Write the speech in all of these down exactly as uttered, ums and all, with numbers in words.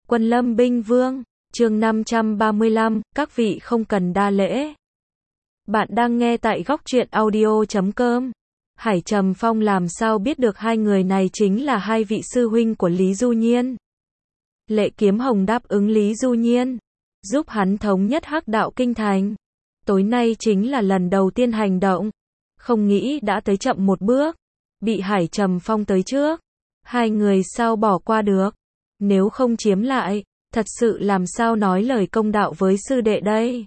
Quân Lâm Binh Vương, chương năm trăm ba mươi lăm, các vị không cần đa lễ. Bạn đang nghe tại góc truyện audio chấm com. Hải Trầm Phong làm sao biết được hai người này chính là hai vị sư huynh của Lý Du Nhiên. Lệ Kiếm Hồng đáp ứng Lý Du Nhiên, giúp hắn thống nhất Hắc Đạo Kinh Thành. Tối nay chính là lần đầu tiên hành động, không nghĩ đã tới chậm một bước, bị Hải Trầm Phong tới trước. Hai người sao bỏ qua được, nếu không chiếm lại, thật sự làm sao nói lời công đạo với sư đệ đây.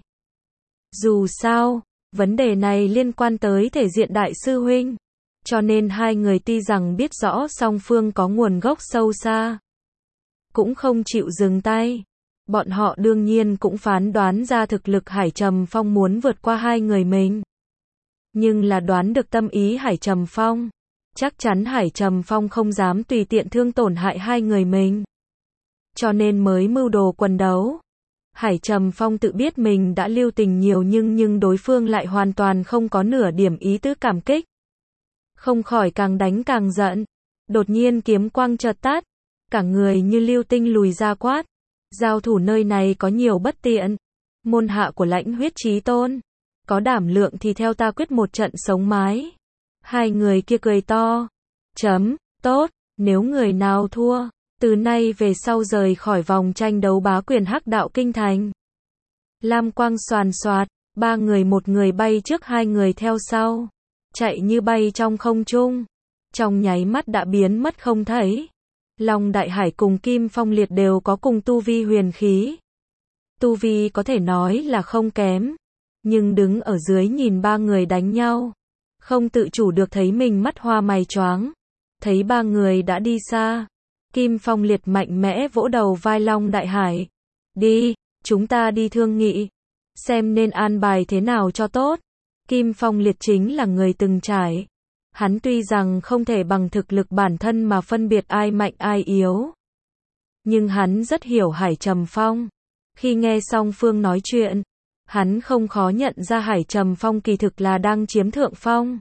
Dù sao, vấn đề này liên quan tới thể diện đại sư huynh, cho nên hai người tuy rằng biết rõ song phương có nguồn gốc sâu xa, cũng không chịu dừng tay. Bọn họ đương nhiên cũng phán đoán ra thực lực Hải Trầm Phong muốn vượt qua hai người mình. Nhưng là đoán được tâm ý Hải Trầm Phong, chắc chắn Hải Trầm Phong không dám tùy tiện thương tổn hại hai người mình, cho nên mới mưu đồ quần đấu. Hải Trầm Phong tự biết mình đã lưu tình nhiều nhưng nhưng đối phương lại hoàn toàn không có nửa điểm ý tứ cảm kích. Không khỏi càng đánh càng giận. Đột nhiên kiếm quang chợt tắt, cả người như lưu tinh lùi ra quát. Giao thủ nơi này có nhiều bất tiện. Môn hạ của Lãnh Huyết Chí Tôn, có đảm lượng thì theo ta quyết một trận sống mái. Hai người kia cười to. Chấm, tốt, nếu người nào thua, từ nay về sau rời khỏi vòng tranh đấu bá quyền Hắc Đạo Kinh Thành. Lam quang xoàn xoạt, ba người một người bay trước hai người theo sau, chạy như bay trong không trung, trong nháy mắt đã biến mất không thấy. Long Đại Hải cùng Kim Phong Liệt đều có cùng tu vi huyền khí. Tu vi có thể nói là không kém, nhưng đứng ở dưới nhìn ba người đánh nhau, không tự chủ được thấy mình mắt hoa mày choáng. Thấy ba người đã đi xa, Kim Phong Liệt mạnh mẽ vỗ đầu vai Long Đại Hải. Đi, chúng ta đi thương nghị, xem nên an bài thế nào cho tốt. Kim Phong Liệt chính là người từng trải. Hắn tuy rằng không thể bằng thực lực bản thân mà phân biệt ai mạnh ai yếu, nhưng hắn rất hiểu Hải Trầm Phong. Khi nghe song phương nói chuyện, hắn không khó nhận ra Hải Trầm Phong kỳ thực là đang chiếm thượng phong.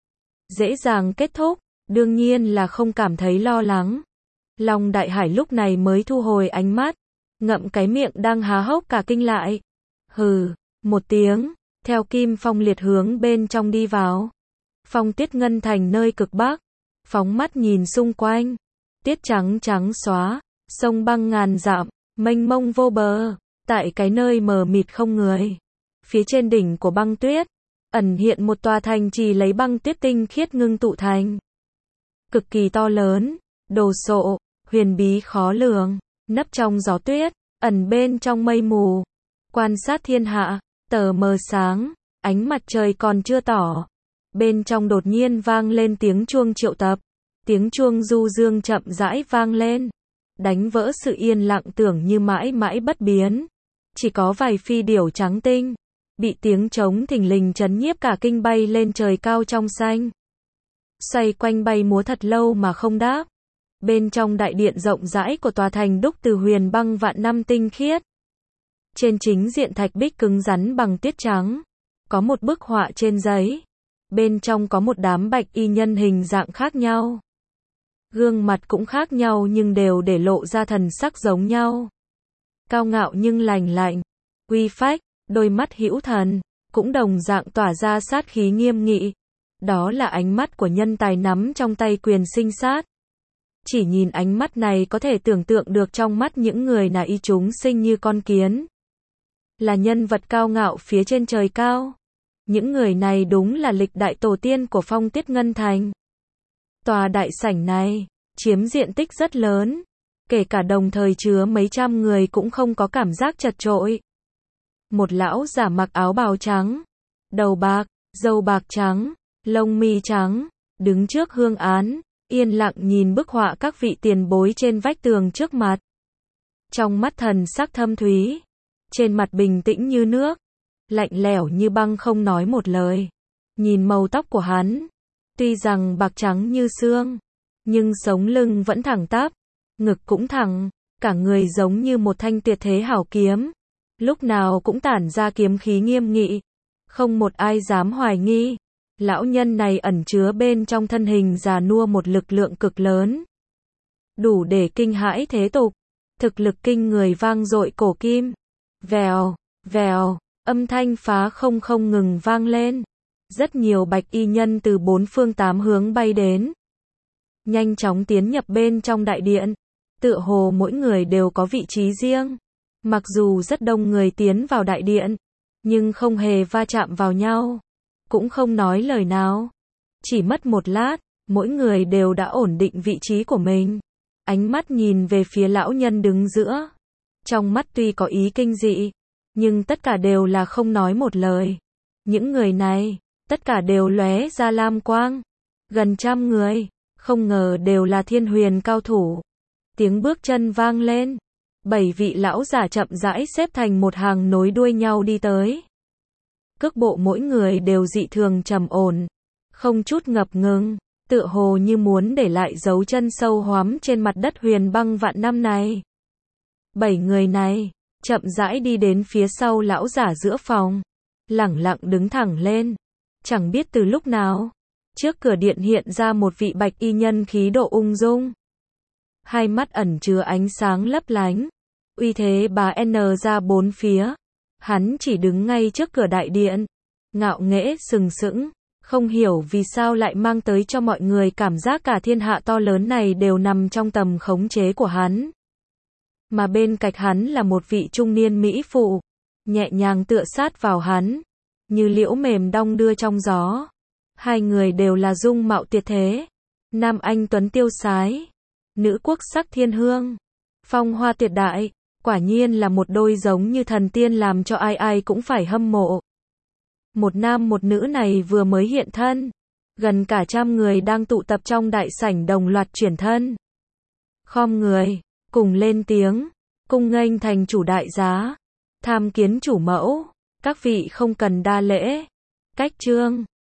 Dễ dàng kết thúc, đương nhiên là không cảm thấy lo lắng. Long Đại Hải lúc này mới thu hồi ánh mắt, ngậm cái miệng đang há hốc cả kinh lại. Hừ, một tiếng, theo Kim Phong Liệt hướng bên trong đi vào. Phong Tuyết Ngân Thành nơi cực bắc, phóng mắt nhìn xung quanh, tiết trắng trắng xóa, sông băng ngàn dặm, mênh mông vô bờ. Tại cái nơi mờ mịt không người, phía trên đỉnh của băng tuyết, ẩn hiện một tòa thành trì lấy băng tuyết tinh khiết ngưng tụ thành. Cực kỳ to lớn, đồ sộ, huyền bí khó lường, nấp trong gió tuyết, ẩn bên trong mây mù. Quan sát thiên hạ, tờ mờ sáng, ánh mặt trời còn chưa tỏ. Bên trong đột nhiên vang lên tiếng chuông triệu tập. Tiếng chuông du dương chậm rãi vang lên, đánh vỡ sự yên lặng tưởng như mãi mãi bất biến. Chỉ có vài phi điểu trắng tinh, bị tiếng trống thình lình chấn nhiếp cả kinh bay lên trời cao trong xanh. Xoay quanh bay múa thật lâu mà không đáp. Bên trong đại điện rộng rãi của tòa thành đúc từ huyền băng vạn năm tinh khiết. Trên chính diện thạch bích cứng rắn bằng tuyết trắng, có một bức họa trên giấy. Bên trong có một đám bạch y nhân hình dạng khác nhau. Gương mặt cũng khác nhau nhưng đều để lộ ra thần sắc giống nhau. Cao ngạo nhưng lành lạnh, uy phách, đôi mắt hữu thần, cũng đồng dạng tỏa ra sát khí nghiêm nghị. Đó là ánh mắt của nhân tài nắm trong tay quyền sinh sát. Chỉ nhìn ánh mắt này có thể tưởng tượng được trong mắt những người là y chúng sinh như con kiến. Là nhân vật cao ngạo phía trên trời cao. Những người này đúng là lịch đại tổ tiên của Phong Tuyết Ngân Thành. Tòa đại sảnh này, chiếm diện tích rất lớn. Kể cả đồng thời chứa mấy trăm người cũng không có cảm giác chật chội. Một lão giả mặc áo bào trắng, đầu bạc, râu bạc trắng, lông mi trắng, đứng trước hương án, yên lặng nhìn bức họa các vị tiền bối trên vách tường trước mặt. Trong mắt thần sắc thâm thúy, trên mặt bình tĩnh như nước, lạnh lẽo như băng không nói một lời. Nhìn màu tóc của hắn, tuy rằng bạc trắng như xương, nhưng sống lưng vẫn thẳng tắp, ngực cũng thẳng, cả người giống như một thanh tuyệt thế hảo kiếm, lúc nào cũng tản ra kiếm khí nghiêm nghị, không một ai dám hoài nghi. Lão nhân này ẩn chứa bên trong thân hình già nua một lực lượng cực lớn, đủ để kinh hãi thế tục. thực lực kinh người vang dội cổ kim. Vèo, vèo, âm thanh phá không không ngừng vang lên. Rất nhiều bạch y nhân từ bốn phương tám hướng bay đến. Nhanh chóng tiến nhập bên trong đại điện. Tựa hồ mỗi người đều có vị trí riêng. Mặc dù rất đông người tiến vào đại điện, nhưng không hề va chạm vào nhau. Cũng không nói lời nào. Chỉ mất một lát, mỗi người đều đã ổn định vị trí của mình. Ánh mắt nhìn về phía lão nhân đứng giữa. Trong mắt tuy có ý kinh dị, nhưng tất cả đều là không nói một lời. Những người này, tất cả đều lóe ra lam quang. Gần trăm người, không ngờ đều là thiên huyền cao thủ. Tiếng bước chân vang lên. Bảy vị lão giả chậm rãi xếp thành một hàng nối đuôi nhau đi tới. Cước bộ mỗi người đều dị thường trầm ổn, không chút ngập ngừng, tựa hồ như muốn để lại dấu chân sâu hoắm trên mặt đất huyền băng vạn năm này. Bảy người này, chậm rãi đi đến phía sau lão giả giữa phòng, lẳng lặng đứng thẳng lên. Chẳng biết từ lúc nào, trước cửa điện hiện ra một vị bạch y nhân khí độ ung dung. Hai mắt ẩn chứa ánh sáng lấp lánh, uy thế bá n ra bốn phía. Hắn chỉ đứng ngay trước cửa đại điện, ngạo nghễ sừng sững, không hiểu vì sao lại mang tới cho mọi người cảm giác cả thiên hạ to lớn này đều nằm trong tầm khống chế của hắn. Mà bên cạnh hắn là một vị trung niên mỹ phụ, nhẹ nhàng tựa sát vào hắn, như liễu mềm đong đưa trong gió. Hai người đều là dung mạo tuyệt thế, nam anh tuấn tiêu sái, nữ quốc sắc thiên hương, phong hoa tuyệt đại. Quả nhiên là một đôi giống như thần tiên, làm cho ai ai cũng phải hâm mộ. Một nam một nữ này vừa mới hiện thân, gần cả trăm người đang tụ tập trong đại sảnh đồng loạt chuyển thân. Khom người, cùng lên tiếng, cung nghênh thành chủ đại giá, tham kiến chủ mẫu, các vị không cần đa lễ. Cách chương